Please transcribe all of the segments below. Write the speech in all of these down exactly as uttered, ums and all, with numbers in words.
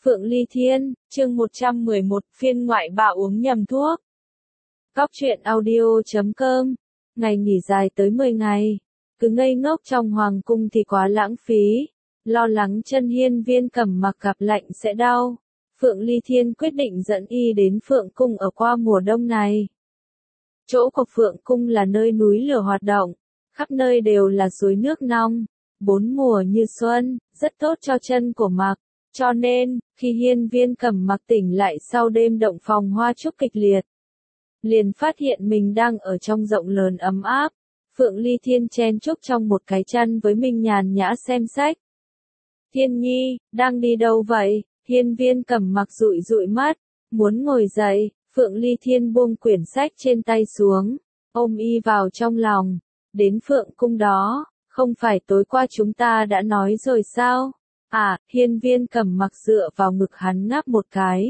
Phượng Ly Thiên, chương một trăm mười một, phiên ngoại bạo uống nhầm thuốc. Góc truyện audio chấm com. Ngày nghỉ dài tới mười ngày. Cứ ngây ngốc trong hoàng cung thì quá lãng phí. Lo lắng chân Hiên Viên Cẩm Mặc gặp lạnh sẽ đau. Phượng Ly Thiên quyết định dẫn y đến Phượng Cung ở qua mùa đông này. Chỗ của Phượng Cung là nơi núi lửa hoạt động. Khắp nơi đều là suối nước nong. Bốn mùa như xuân, rất tốt cho chân của Mặc. Cho nên, khi Hiên Viên Cẩm Mặc tỉnh lại sau đêm động phòng hoa trúc kịch liệt, liền phát hiện mình đang ở trong rộng lớn ấm áp. Phượng Ly Thiên chen chúc trong một cái chăn với mình nhàn nhã xem sách. Thiên Nhi, đang đi đâu vậy? Hiên Viên Cẩm Mặc dụi dụi mắt, muốn ngồi dậy. Phượng Ly Thiên buông quyển sách trên tay xuống, ôm y vào trong lòng. Đến Phượng Cung đó, không phải tối qua chúng ta đã nói rồi sao? À, Hiên Viên Cẩm Mặc dựa vào ngực hắn ngáp một cái.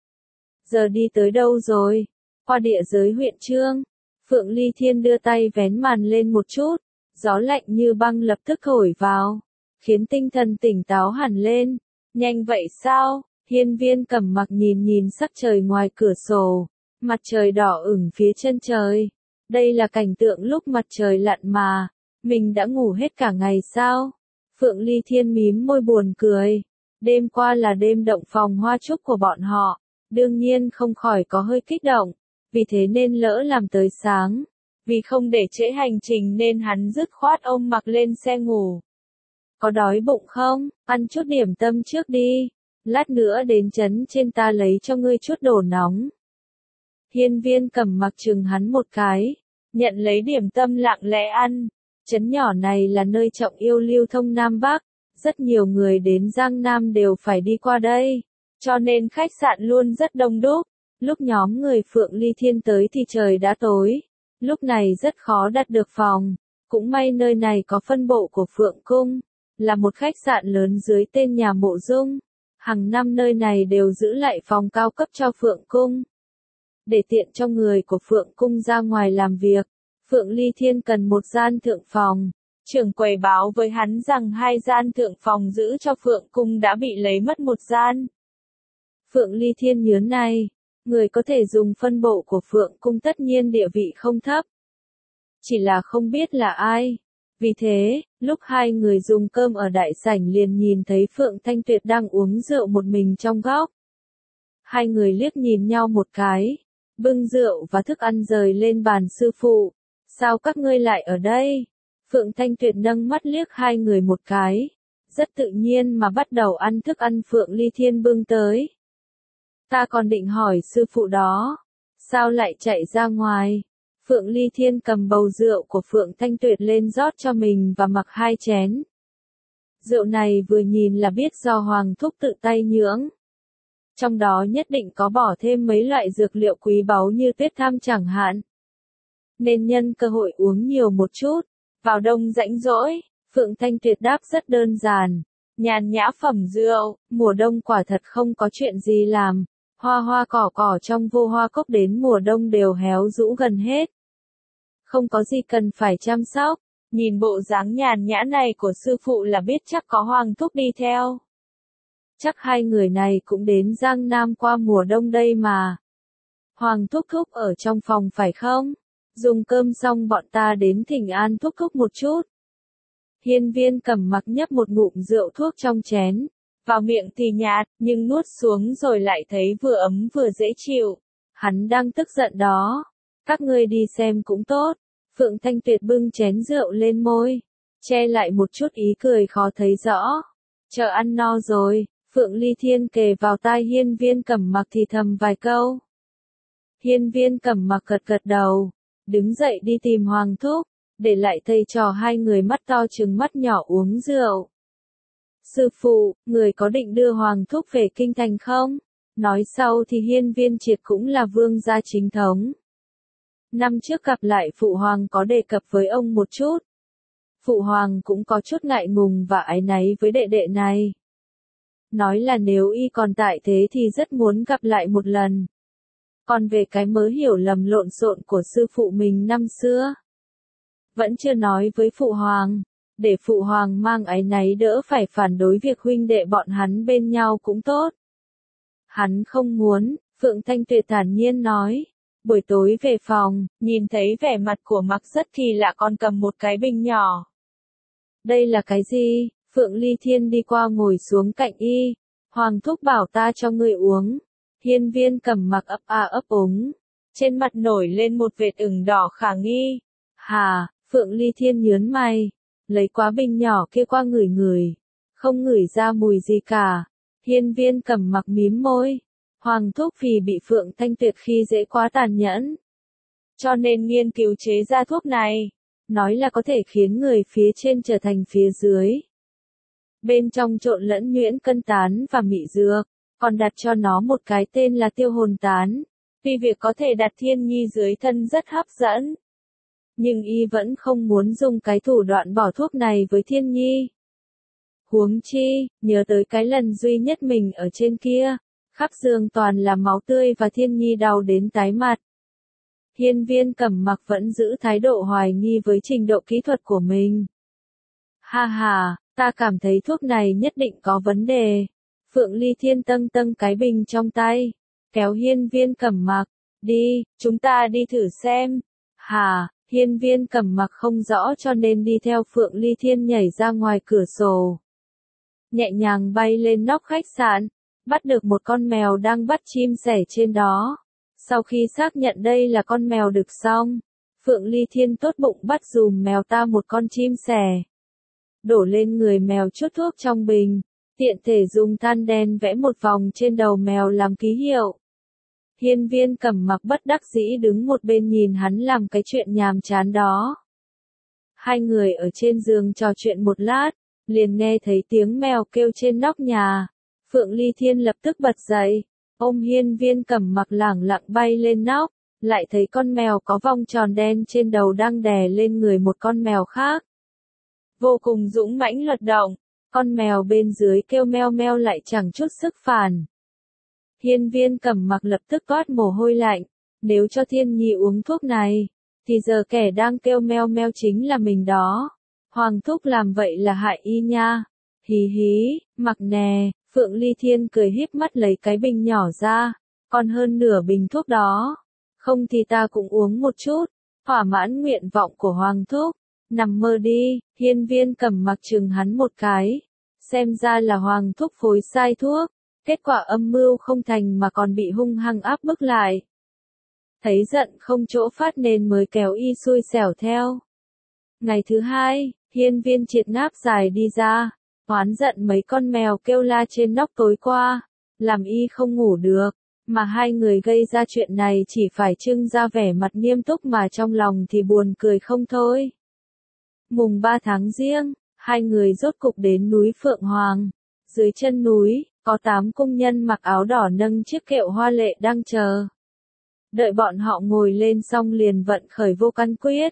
Giờ đi tới đâu rồi? Qua địa giới huyện Trương. Phượng Ly Thiên đưa tay vén màn lên một chút, gió lạnh như băng lập tức thổi vào, khiến tinh thần tỉnh táo hẳn lên. Nhanh vậy sao? Hiên Viên Cẩm Mặc nhìn nhìn sắc trời ngoài cửa sổ, mặt trời đỏ ửng phía chân trời. Đây là cảnh tượng lúc mặt trời lặn mà, mình đã ngủ hết cả ngày sao? Phượng Ly Thiên mím môi buồn cười. Đêm qua là đêm động phòng hoa trúc của bọn họ, đương nhiên không khỏi có hơi kích động, vì thế nên lỡ làm tới sáng. Vì không để trễ hành trình nên hắn dứt khoát ôm Mặc lên xe ngủ. Có đói bụng không? Ăn chút điểm tâm trước đi. Lát nữa đến trấn trên ta lấy cho ngươi chút đồ nóng. Hiên Viên Cẩm Mặc chừng hắn một cái, nhận lấy điểm tâm lặng lẽ ăn. Trấn nhỏ này là nơi trọng yêu lưu thông Nam Bắc, rất nhiều người đến Giang Nam đều phải đi qua đây, cho nên khách sạn luôn rất đông đúc. Lúc nhóm người Phượng Ly Thiên tới thì trời đã tối, lúc này rất khó đặt được phòng. Cũng may nơi này có phân bộ của Phượng Cung, là một khách sạn lớn dưới tên nhà Mộ Dung. Hàng năm nơi này đều giữ lại phòng cao cấp cho Phượng Cung, để tiện cho người của Phượng Cung ra ngoài làm việc. Phượng Ly Thiên cần một gian thượng phòng. Trưởng quầy báo với hắn rằng hai gian thượng phòng giữ cho Phượng Cung đã bị lấy mất một gian. Phượng Ly Thiên nhớn này, người có thể dùng phân bộ của Phượng Cung tất nhiên địa vị không thấp. Chỉ là không biết là ai. Vì thế, lúc hai người dùng cơm ở đại sảnh liền nhìn thấy Phượng Thanh Tuyệt đang uống rượu một mình trong góc. Hai người liếc nhìn nhau một cái, bưng rượu và thức ăn rời lên bàn. Sư phụ, sao các ngươi lại ở đây? Phượng Thanh Tuyệt nâng mắt liếc hai người một cái, rất tự nhiên mà bắt đầu ăn thức ăn Phượng Ly Thiên bưng tới. Ta còn định hỏi sư phụ đó, sao lại chạy ra ngoài? Phượng Ly Thiên cầm bầu rượu của Phượng Thanh Tuyệt lên rót cho mình và Mặc hai chén. Rượu này vừa nhìn là biết do Hoàng thúc tự tay nhưỡng. Trong đó nhất định có bỏ thêm mấy loại dược liệu quý báu như tuyết tham chẳng hạn. Nên nhân cơ hội uống nhiều một chút. Vào đông rãnh rỗi, Phượng Thanh Tuyệt đáp rất đơn giản. Nhàn nhã phẩm rượu, mùa đông quả thật không có chuyện gì làm. Hoa hoa cỏ cỏ trong vô hoa cốc đến mùa đông đều héo rũ gần hết. Không có gì cần phải chăm sóc. Nhìn bộ dáng nhàn nhã này của sư phụ là biết chắc có Hoàng thúc đi theo. Chắc hai người này cũng đến Giang Nam qua mùa đông đây mà. Hoàng thúc thúc ở trong phòng phải không? Dùng cơm xong bọn ta đến thỉnh an thúc thúc một chút. Hiên Viên Cẩm Mặc nhấp một ngụm rượu thuốc trong chén. Vào miệng thì nhạt, nhưng nuốt xuống rồi lại thấy vừa ấm vừa dễ chịu. Hắn đang tức giận đó. Các ngươi đi xem cũng tốt. Phượng Thanh Tuyệt bưng chén rượu lên môi, che lại một chút ý cười khó thấy rõ. Chờ ăn no rồi, Phượng Ly Thiên kề vào tai Hiên Viên Cẩm Mặc thì thầm vài câu. Hiên Viên Cẩm Mặc gật gật đầu, đứng dậy đi tìm Hoàng thúc, để lại thầy trò hai người mắt to trừng mắt nhỏ uống rượu. Sư phụ, người có định đưa Hoàng thúc về kinh thành không? Nói sau thì Hiên Viên Triệt cũng là vương gia chính thống. Năm trước gặp lại Phụ Hoàng có đề cập với ông một chút. Phụ Hoàng cũng có chút ngại ngùng và áy náy với đệ đệ này. Nói là nếu y còn tại thế thì rất muốn gặp lại một lần. Còn về cái mớ hiểu lầm lộn xộn của sư phụ mình năm xưa, vẫn chưa nói với Phụ Hoàng, để Phụ Hoàng mang áy náy đỡ phải phản đối việc huynh đệ bọn hắn bên nhau cũng tốt. Hắn không muốn, Phượng Thanh Tuyệt thản nhiên nói. Buổi tối về phòng, nhìn thấy vẻ mặt của Mặc rất kỳ lạ còn cầm một cái bình nhỏ. Đây là cái gì? Phượng Ly Thiên đi qua ngồi xuống cạnh y. Hoàng thúc bảo ta cho ngươi uống. Hiên Viên cầm Mặc ấp a ấp úng. Trên mặt nổi lên một vệt ửng đỏ khả nghi. Hà, Phượng Ly Thiên nhớn mày. Lấy quá bình nhỏ kia qua ngửi ngửi. Không ngửi ra mùi gì cả. Hiên Viên cầm Mặc mím môi. Hoàng thúc vì bị Phượng Thanh Tuyệt khi dễ quá tàn nhẫn. Cho nên nghiên cứu chế ra thuốc này. Nói là có thể khiến người phía trên trở thành phía dưới. Bên trong trộn lẫn nhuyễn cân tán và mị dược. Còn đặt cho nó một cái tên là tiêu hồn tán. Vì việc có thể đặt Thiên Nhi dưới thân rất hấp dẫn. Nhưng y vẫn không muốn dùng cái thủ đoạn bỏ thuốc này với Thiên Nhi. Huống chi, nhớ tới cái lần duy nhất mình ở trên kia. Khắp giường toàn là máu tươi và Thiên Nhi đau đến tái mặt. Hiên Viên cầm Mặc vẫn giữ thái độ hoài nghi với trình độ kỹ thuật của mình. Ha ha, ta cảm thấy thuốc này nhất định có vấn đề. Phượng Ly Thiên tâng tâng cái bình trong tay. Kéo Hiên Viên cầm Mặc. Đi, chúng ta đi thử xem. Hà, Hiên Viên cầm Mặc không rõ cho nên đi theo Phượng Ly Thiên nhảy ra ngoài cửa sổ. Nhẹ nhàng bay lên nóc khách sạn. Bắt được một con mèo đang bắt chim sẻ trên đó. Sau khi xác nhận đây là con mèo đực xong, Phượng Ly Thiên tốt bụng bắt dùm mèo ta một con chim sẻ. Đổ lên người mèo chút thuốc trong bình, tiện thể dùng than đen vẽ một vòng trên đầu mèo làm ký hiệu. Hiên Viên cầm Mặc bất đắc dĩ đứng một bên nhìn hắn làm cái chuyện nhàm chán đó. Hai người ở trên giường trò chuyện một lát, liền nghe thấy tiếng mèo kêu trên nóc nhà. Phượng Ly Thiên lập tức bật dậy, ôm Hiên Viên cầm Mặc lẳng lặng bay lên nóc, lại thấy con mèo có vòng tròn đen trên đầu đang đè lên người một con mèo khác. Vô cùng dũng mãnh luật động, con mèo bên dưới kêu meo meo lại chẳng chút sức phản. Hiên Viên cầm Mặc lập tức toát mồ hôi lạnh, nếu cho Thiên Nhi uống thuốc này, thì giờ kẻ đang kêu meo meo chính là mình đó. Hoàng thúc làm vậy là hại y nha. Hí hí, Mặc nè. Phượng Ly Thiên cười híp mắt lấy cái bình nhỏ ra, còn hơn nửa bình thuốc đó. Không thì ta cũng uống một chút, thỏa mãn nguyện vọng của Hoàng thúc. Nằm mơ đi, Hiên Viên cầm Mặc chừng hắn một cái. Xem ra là Hoàng thúc phối sai thuốc, kết quả âm mưu không thành mà còn bị hung hăng áp bức lại. Thấy giận không chỗ phát nên mới kéo y xui xẻo theo. Ngày thứ hai, Hiên Viên triệt ngáp dài đi ra. Oán giận mấy con mèo kêu la trên nóc tối qua, làm y không ngủ được, mà hai người gây ra chuyện này chỉ phải trưng ra vẻ mặt nghiêm túc mà trong lòng thì buồn cười không thôi. Mùng ba tháng Giêng, hai người rốt cục đến núi Phượng Hoàng. Dưới chân núi, có tám công nhân mặc áo đỏ nâng chiếc kẹo hoa lệ đang chờ. Đợi bọn họ ngồi lên xong liền vận khởi vô căn quyết.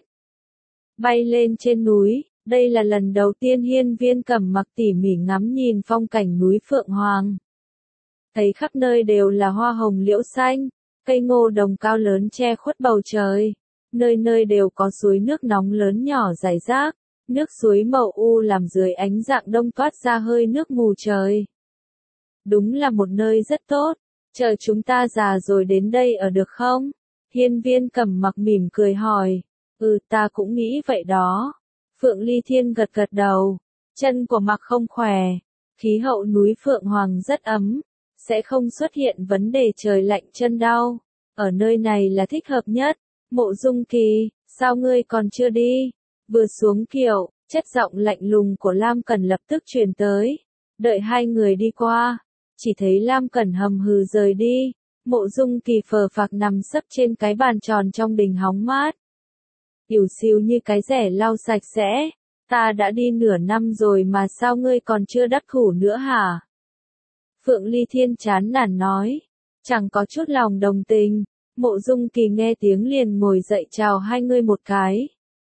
Bay lên trên núi. Đây là lần đầu tiên Hiên Viên cầm Mặc tỉ mỉ ngắm nhìn phong cảnh núi Phượng Hoàng. Thấy khắp nơi đều là hoa hồng liễu xanh, cây ngô đồng cao lớn che khuất bầu trời. Nơi nơi đều có suối nước nóng lớn nhỏ rải rác, nước suối màu u làm dưới ánh rạng đông toát ra hơi nước mù trời. Đúng là một nơi rất tốt, chờ chúng ta già rồi đến đây ở được không? Hiên Viên cầm Mặc mỉm cười hỏi. Ừ, ta cũng nghĩ vậy đó. Phượng Ly Thiên gật gật đầu, chân của Mặc không khỏe, khí hậu núi Phượng Hoàng rất ấm, sẽ không xuất hiện vấn đề trời lạnh chân đau, ở nơi này là thích hợp nhất. Mộ Dung Kỳ, sao ngươi còn chưa đi? Vừa xuống kiệu, chất giọng lạnh lùng của Lam Cẩn lập tức truyền tới, đợi hai người đi qua, chỉ thấy Lam Cẩn hầm hừ rời đi, Mộ Dung Kỳ phờ phạc nằm sấp trên cái bàn tròn trong đình hóng mát. Tiểu xìu như cái rẻ lau sạch sẽ, ta đã đi nửa năm rồi mà sao ngươi còn chưa đắc thủ nữa hả? Phượng Ly Thiên chán nản nói, chẳng có chút lòng đồng tình. Mộ Dung Kỳ nghe tiếng liền ngồi dậy chào hai người một cái.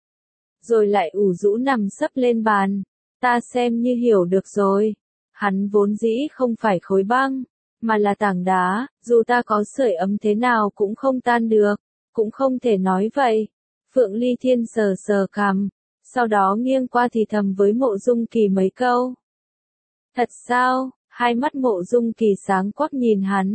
Rồi lại ủ rũ nằm sấp lên bàn, ta xem như hiểu được rồi. Hắn vốn dĩ không phải khối băng, mà là tảng đá, dù ta có sưởi ấm thế nào cũng không tan được, cũng không thể nói vậy. Phượng Ly Thiên sờ sờ cằm, sau đó nghiêng qua thì thầm với Mộ Dung Kỳ mấy câu. Thật sao? Hai mắt Mộ Dung Kỳ sáng quắc nhìn hắn,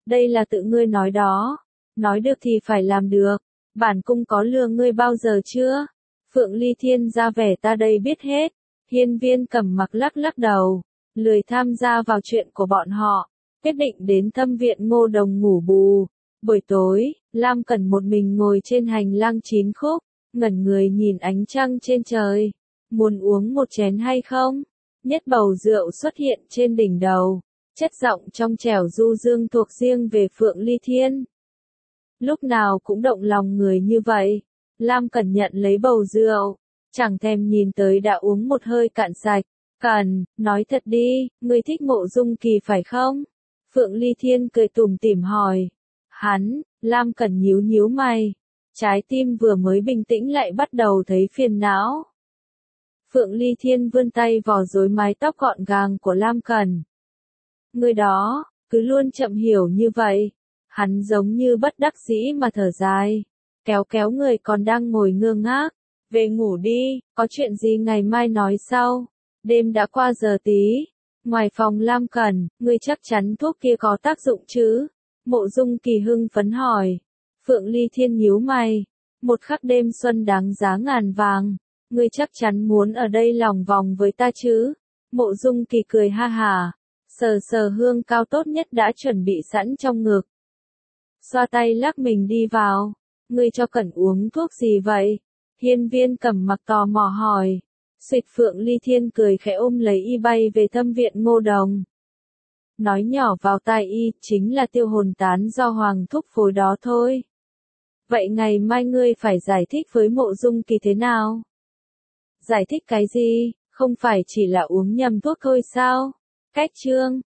đây là tự ngươi nói đó. Nói được thì phải làm được. Bản cung có lừa ngươi bao giờ chưa? Phượng Ly Thiên ra vẻ ta đây biết hết. Hiên Viên Cẩm Mặc lắc lắc đầu, lười tham gia vào chuyện của bọn họ, quyết định đến thâm viện Ngô Đồng ngủ bù. Buổi tối, Lam Cẩn một mình ngồi trên hành lang chín khúc, ngẩn người nhìn ánh trăng trên trời. Muốn uống một chén hay không? Nhất bầu rượu xuất hiện trên đỉnh đầu, chất giọng trong trẻo du dương thuộc riêng về Phượng Ly Thiên. Lúc nào cũng động lòng người như vậy. Lam Cẩn nhận lấy bầu rượu, chẳng thèm nhìn tới đã uống một hơi cạn sạch. Cẩn, nói thật đi, ngươi thích Mộ Dung Kỳ phải không? Phượng Ly Thiên cười tủm tỉm hỏi. Hắn, Lam Cẩn nhíu nhíu mày. Trái tim vừa mới bình tĩnh lại bắt đầu thấy phiền não. Phượng Ly Thiên vươn tay vò rối mái tóc gọn gàng của Lam Cẩn. Người đó, cứ luôn chậm hiểu như vậy. Hắn giống như bất đắc dĩ mà thở dài. Kéo kéo người còn đang ngồi ngơ ngác. Về ngủ đi, có chuyện gì ngày mai nói sau. Đêm đã qua giờ tí. Ngoài phòng Lam Cẩn, ngươi chắc chắn thuốc kia có tác dụng chứ? Mộ Dung Kỳ hưng phấn hỏi. Phượng Ly Thiên nhíu mày. Một khắc đêm xuân đáng giá ngàn vàng. Ngươi chắc chắn muốn ở đây lòng vòng với ta chứ? Mộ Dung Kỳ cười ha hả. Sờ sờ hương cao tốt nhất đã chuẩn bị sẵn trong ngực. Xoa tay lắc mình đi vào. Ngươi cho Cẩn uống thuốc gì vậy? Hiên Viên Cẩm Mặc tò mò hỏi. Xuyệt Phượng Ly Thiên cười khẽ ôm lấy y bay về thâm viện Ngô Đồng. Nói nhỏ vào tai y, chính là tiêu hồn tán do Hoàng thúc phối đó thôi. Vậy ngày mai ngươi phải giải thích với Mộ Dung Kỳ thế nào? Giải thích cái gì, không phải chỉ là uống nhầm thuốc thôi sao? Cách chương